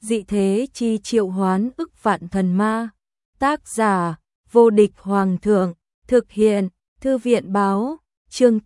dị thế chi triệu hoán ức vạn thần ma. Tác giả, vô địch hoàng thượng, thực hiện, thư viện báo, chương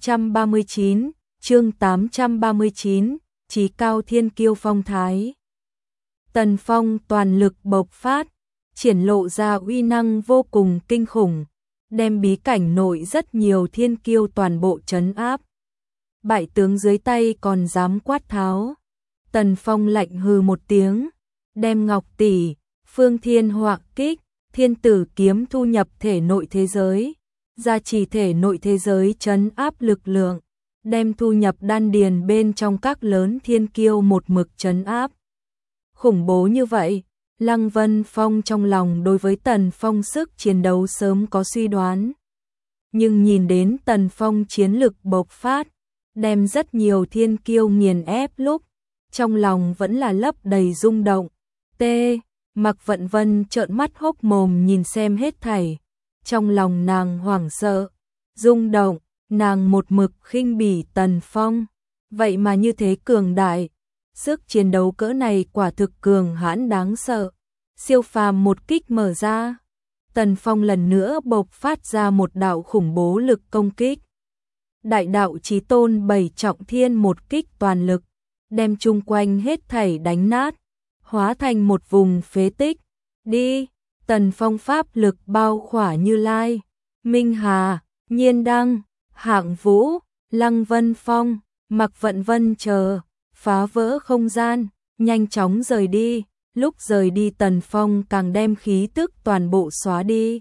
839, chí cao thiên kiêu phong thái. Tần Phong toàn lực bộc phát, triển lộ ra uy năng vô cùng kinh khủng, đem bí cảnh nội rất nhiều thiên kiêu toàn bộ trấn áp. Bại tướng dưới tay còn dám quát tháo. Tần Phong lạnh hừ một tiếng, đem Ngọc Tỷ, Phương Thiên Họa Kích, Thiên Tử Kiếm thu nhập thể nội thế giới, gia trì thể nội thế giới trấn áp lực lượng, đem thu nhập đan điền bên trong các lớn thiên kiêu một mực trấn áp. Khủng bố như vậy, Lăng Vân Phong trong lòng đối với Tần Phong sức chiến đấu sớm có suy đoán. Nhưng nhìn đến Tần Phong chiến lực bộc phát, đem rất nhiều thiên kiêu nghiền ép lúc, trong lòng vẫn là lấp đầy rung động. Mạc Vận Vân trợn mắt hốc mồm nhìn xem hết thảy, trong lòng nàng hoảng sợ, rung động, nàng một mực khinh bỉ Tần Phong, vậy mà như thế cường đại, sức chiến đấu cỡ này quả thực cường hãn đáng sợ. Siêu phàm một kích mở ra, Tần Phong lần nữa bộc phát ra một đạo khủng bố lực công kích. Đại đạo chí tôn bảy trọng thiên một kích toàn lực, đem chung quanh hết thảy đánh nát, hóa thành một vùng phế tích. Đi, Tần Phong pháp lực bao khỏa Như Lai, Minh Hà, Nhiên Đăng, Hạng Vũ, Lăng Vân Phong, Mạc Vận Vân chờ, phá vỡ không gian, nhanh chóng rời đi. Lúc rời đi Tần Phong càng đem khí tức toàn bộ xóa đi.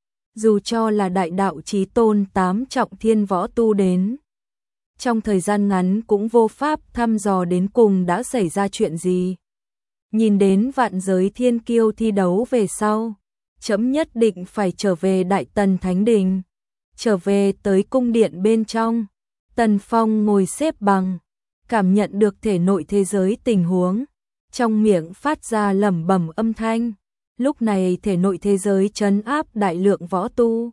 Dù cho là đại đạo chí tôn 8 trọng thiên võ tu đến, trong thời gian ngắn cũng vô pháp thăm dò đến cùng đã xảy ra chuyện gì. Nhìn đến vạn giới thiên kiêu thi đấu về sau, chấm nhất định phải trở về Đại Tần Thánh Đình, trở về tới cung điện bên trong. Tần Phong ngồi xếp bằng, cảm nhận được thể nội thế giới tình huống, trong miệng phát ra lẩm bẩm âm thanh. Lúc này thể nội thế giới trấn áp đại lượng võ tu,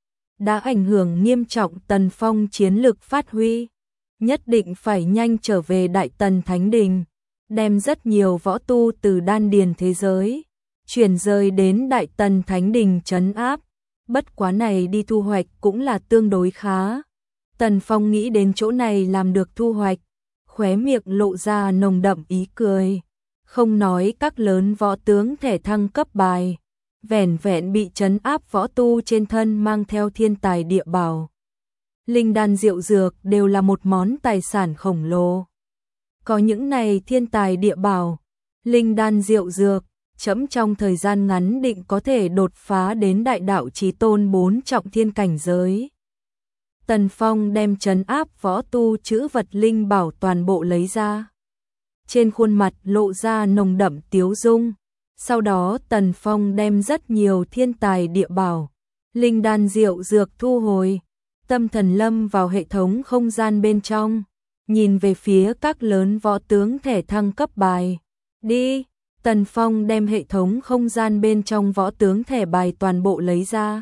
đã ảnh hưởng nghiêm trọng Tần Phong chiến lực phát huy, nhất định phải nhanh trở về Đại Tần Thánh Đình, đem rất nhiều võ tu từ đan điền thế giới chuyển rời đến Đại Tần Thánh Đình trấn áp. Bất quá này đi thu hoạch cũng là tương đối khá. Tần Phong nghĩ đến chỗ này làm được thu hoạch, khóe miệng lộ ra nồng đậm ý cười. Không nói các lớn võ tướng thể thăng cấp bài, vẻn vẹn bị trấn áp võ tu trên thân mang theo thiên tài địa bảo, linh đan diệu dược đều là một món tài sản khổng lồ. Có những này thiên tài địa bảo, linh đan diệu dược, chấm trong thời gian ngắn định có thể đột phá đến đại đạo chí tôn 4 trọng thiên cảnh giới. Tần Phong đem trấn áp võ tu chữ vật linh bảo toàn bộ lấy ra. Trên khuôn mặt lộ ra nồng đậm tiếu dung. Sau đó Tần Phong đem rất nhiều thiên tài địa bảo, linh đan diệu dược thu hồi, tâm thần lâm vào hệ thống không gian bên trong, nhìn về phía các lớn võ tướng thể thăng cấp bài. Đi, Tần Phong đem hệ thống không gian bên trong võ tướng thẻ bài toàn bộ lấy ra.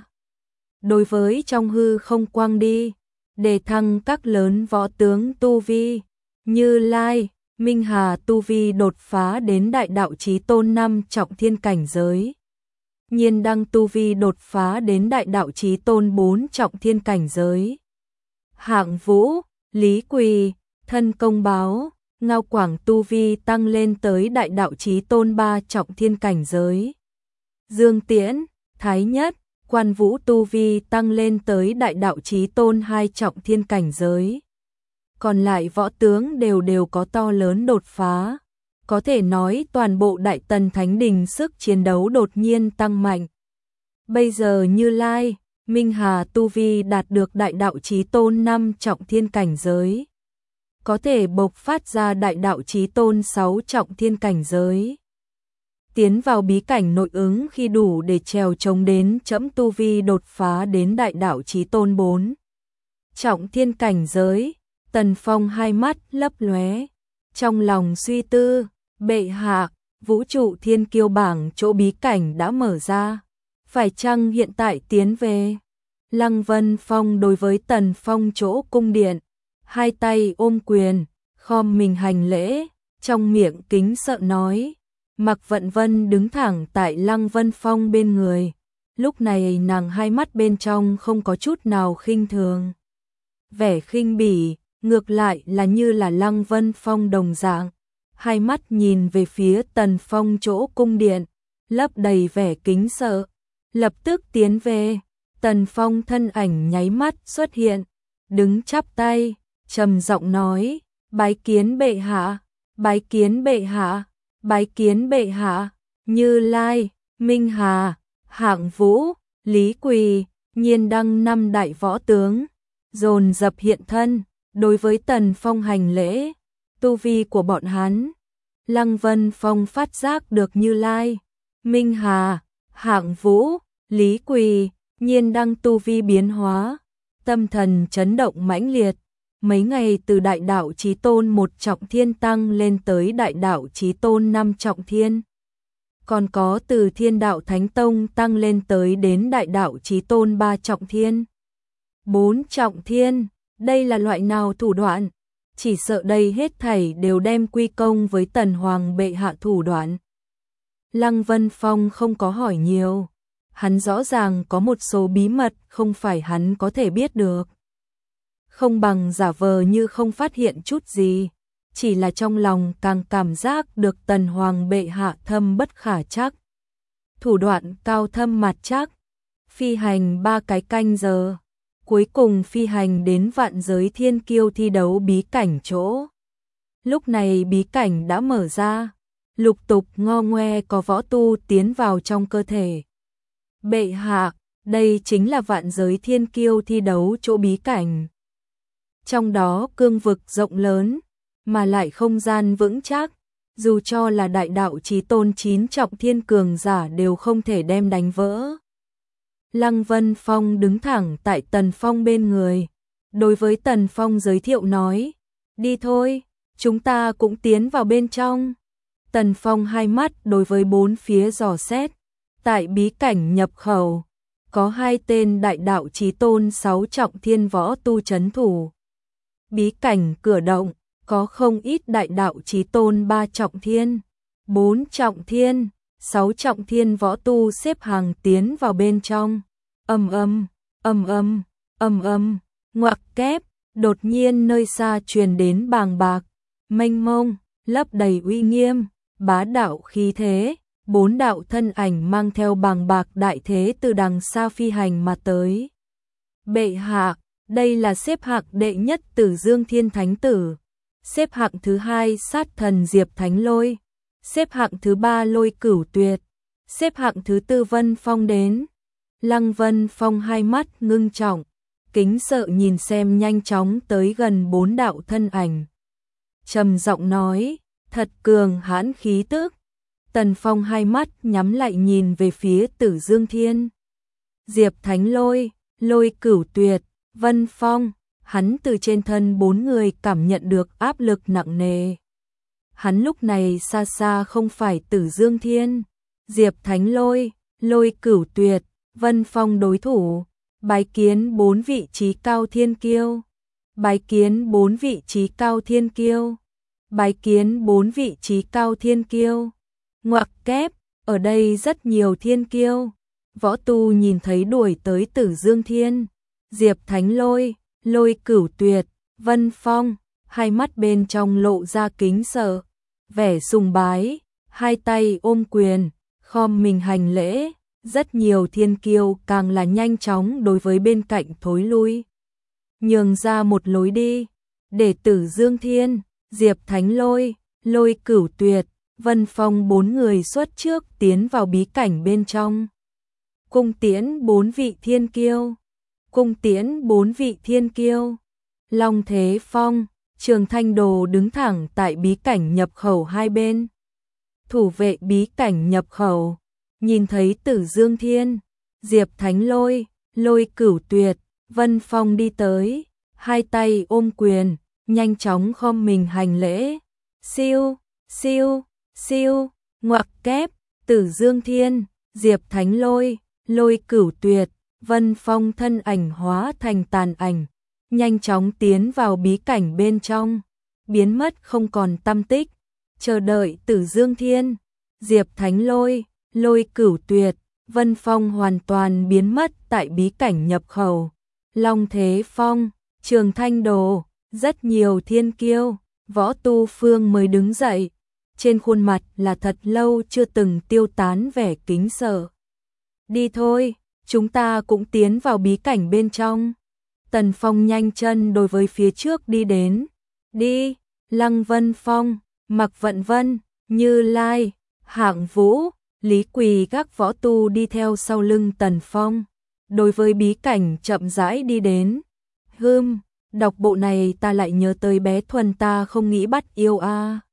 Đối với trong hư không quang đi, để thăng các lớn võ tướng tu vi, Như Lai, Minh Hà tu vi đột phá đến đại đạo chí tôn 5 trọng thiên cảnh giới. Nhiên Đăng tu vi đột phá đến đại đạo chí tôn 4 trọng thiên cảnh giới. Hạng Vũ, Lý Quỳ, Thân Công Báo, Ngao Quảng tu vi tăng lên tới đại đạo chí tôn 3 trọng thiên cảnh giới. Dương Tiễn, Thái Nhất, Quan Vũ tu vi tăng lên tới đại đạo chí tôn 2 trọng thiên cảnh giới. Còn lại võ tướng đều có to lớn đột phá, có thể nói toàn bộ Đại Tần Thánh Đình sức chiến đấu đột nhiên tăng mạnh. Bây giờ Như Lai, Minh Hà tu vi đạt được đại đạo chí tôn 5 trọng thiên cảnh giới, có thể bộc phát ra đại đạo chí tôn 6 trọng thiên cảnh giới. Tiến vào bí cảnh nội ứng khi đủ để trèo chống đến chẫm tu vi đột phá đến đại đạo chí tôn 4 trọng thiên cảnh giới. Tần Phong hai mắt lấp lóe, trong lòng suy tư, bệ hạ, vũ trụ thiên kiêu bảng chỗ bí cảnh đã mở ra, phải chăng hiện tại tiến về? Lăng Vân Phong đối với Tần Phong chỗ cung điện, hai tay ôm quyền, khom mình hành lễ, trong miệng kính sợ nói, Mạc Vận Vân đứng thẳng tại Lăng Vân Phong bên người. Lúc này nàng hai mắt bên trong không có chút nào khinh thường. Vẻ khinh bỉ, ngược lại là như là Lăng Vân Phong đồng dạng. Hai mắt nhìn về phía Tần Phong chỗ cung điện, lấp đầy vẻ kính sợ. Lập tức tiến về, Tần Phong thân ảnh nháy mắt xuất hiện, đứng chắp tay, trầm giọng nói, bái kiến bệ hạ, bái kiến bệ hạ, bái kiến bệ hạ. Như Lai, Minh Hà, Hạng Vũ, Lý Quỳ, Nhiên Đăng năm đại võ tướng dồn dập hiện thân, đối với Tần Phong hành lễ. Tu vi của bọn hắn, Lăng Vân Phong phát giác được Như Lai, Minh Hà, Hạng Vũ, Lý Quỳ, Nhiên Đăng tu vi biến hóa, tâm thần chấn động mãnh liệt. Mấy ngày từ đại đạo chí tôn 1 trọng thiên tăng lên tới đại đạo chí tôn 5 trọng thiên. Còn có từ Thiên Đạo Thánh Tông tăng lên tới đến đại đạo chí tôn 3 trọng thiên. 4 trọng thiên, đây là loại nào thủ đoạn? Chỉ sợ đây hết thảy đều đem quy công với Tần Hoàng bệ hạ thủ đoạn. Lăng Vân Phong không có hỏi nhiều, hắn rõ ràng có một số bí mật không phải hắn có thể biết được. Không bằng giả vờ như không phát hiện chút gì, chỉ là trong lòng càng cảm giác được Tần Hoàng bệ hạ thâm bất khả trắc. Thủ đoạn cao thâm mặt chắc, phi hành 3 cái canh giờ, cuối cùng phi hành đến Vạn Giới Thiên Kiêu thi đấu bí cảnh chỗ. Lúc này bí cảnh đã mở ra, lục tục ngo ngoe có võ tu tiến vào trong cơ thể. Bệ hạ, đây chính là Vạn Giới Thiên Kiêu thi đấu chỗ bí cảnh. Trong đó cương vực rộng lớn, mà lại không gian vững chắc, dù cho là đại đạo chí tôn 9 trọng thiên cường giả đều không thể đem đánh vỡ. Lăng Vân Phong đứng thẳng tại Tần Phong bên người, đối với Tần Phong giới thiệu nói, đi thôi, chúng ta cũng tiến vào bên trong. Tần Phong hai mắt đối với bốn phía dò xét, tại bí cảnh nhập khẩu, có 2 tên đại đạo chí tôn 6 trọng thiên võ tu trấn thủ. Bí cảnh cửa động, có không ít đại đạo chí tôn 3 trọng thiên, 4 trọng thiên, 6 trọng thiên võ tu xếp hàng tiến vào bên trong. Ầm ầm, ầm ầm, ầm ầm, ngoặc kép, đột nhiên nơi xa truyền đến bàng bạc, mênh mông, lấp đầy uy nghiêm, bá đạo khí thế, 4 đạo thân ảnh mang theo bàng bạc đại thế từ đằng xa phi hành mà tới. Bệ hạ, đây là xếp hạng đệ nhất Tử Dương Thiên Thánh Tử, xếp hạng thứ 2 Sát Thần Diệp Thánh Lôi, xếp hạng thứ 3 Lôi Cửu Tuyệt, xếp hạng thứ 4 Vân Phong đến. Lăng Vân Phong hai mắt ngưng trọng, kính sợ nhìn xem nhanh chóng tới gần 4 đạo thân ảnh. Trầm giọng nói, thật cường hãn khí tức. Tần Phong hai mắt nhắm lại nhìn về phía Tử Dương Thiên. Diệp Thánh Lôi, Lôi Cửu Tuyệt, Vân Phong, hắn từ trên thân 4 người cảm nhận được áp lực nặng nề. Hắn lúc này xa xa không phải Tử Dương Thiên, Diệp Thánh Lôi, Lôi Cửu Tuyệt, Vân Phong đối thủ. Bái kiến 4 vị trí cao thiên kiêu, bái kiến 4 vị trí cao thiên kiêu, bái kiến 4 vị trí cao thiên kiêu. Ngoặc kép, ở đây rất nhiều thiên kiêu. Võ tu nhìn thấy đuổi tới Tử Dương Thiên, Diệp Thánh Lôi, Lôi Cửu Tuyệt, Vân Phong, hai mắt bên trong lộ ra kính sợ, vẻ sùng bái, hai tay ôm quyền, khom mình hành lễ. Rất nhiều thiên kiêu càng là nhanh chóng đối với bên cạnh thối lui, nhường ra một lối đi, để Tử Dương Thiên, Diệp Thánh Lôi, Lôi Cửu Tuyệt, Vân Phong 4 người xuất trước tiến vào bí cảnh bên trong. Cung tiễn 4 vị thiên kiêu, cung tiễn 4 vị thiên kiêu. Long Thế Phong, Trường Thanh Đồ đứng thẳng tại bí cảnh nhập khẩu hai bên. Thủ vệ bí cảnh nhập khẩu nhìn thấy Tử Dương Thiên, Diệp Thánh Lôi, Lôi Cửu Tuyệt, Vân Phong đi tới, hai tay ôm quyền, nhanh chóng khom mình hành lễ. Siêu, siêu, siêu, ngoặc kép, Tử Dương Thiên, Diệp Thánh Lôi, Lôi Cửu Tuyệt, Vân Phong thân ảnh hóa thành tàn ảnh, nhanh chóng tiến vào bí cảnh bên trong, biến mất không còn tăm tích, chờ đợi Tử Dương Thiên, Diệp Thánh Lôi, Lôi Cửu Tuyệt, Vân Phong hoàn toàn biến mất tại bí cảnh nhập khẩu. Long Thế Phong, Trường Thanh Đồ, rất nhiều thiên kiêu, võ tu phương mới đứng dậy. Trên khuôn mặt là thật lâu chưa từng tiêu tán vẻ kính sợ. Đi thôi, chúng ta cũng tiến vào bí cảnh bên trong. Tần Phong nhanh chân đối với phía trước đi đến. Đi, Lăng Vân Phong, Mạc Vận Vân, Như Lai, Hạng Vũ, Lý Quỳ các võ tu đi theo sau lưng Tần Phong. Đối với bí cảnh chậm rãi đi đến. Đọc bộ này ta lại nhớ tới bé Thuần ta không nghĩ bắt yêu a.